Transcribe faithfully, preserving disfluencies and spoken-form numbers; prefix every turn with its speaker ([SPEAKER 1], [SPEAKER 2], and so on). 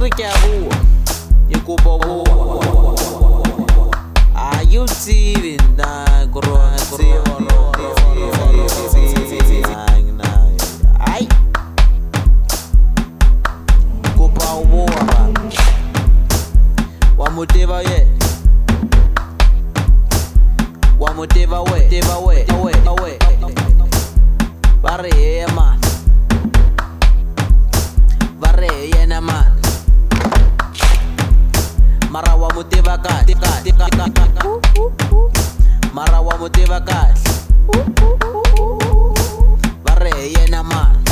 [SPEAKER 1] ke a bua e kopa bua a you tsebe nna korona ai kopa o bua ba wa moteba ye wa moteba we teba we we we ba re ye man ba re yena man mara wa moteba kahle mara wa moteba kahle ba re yena man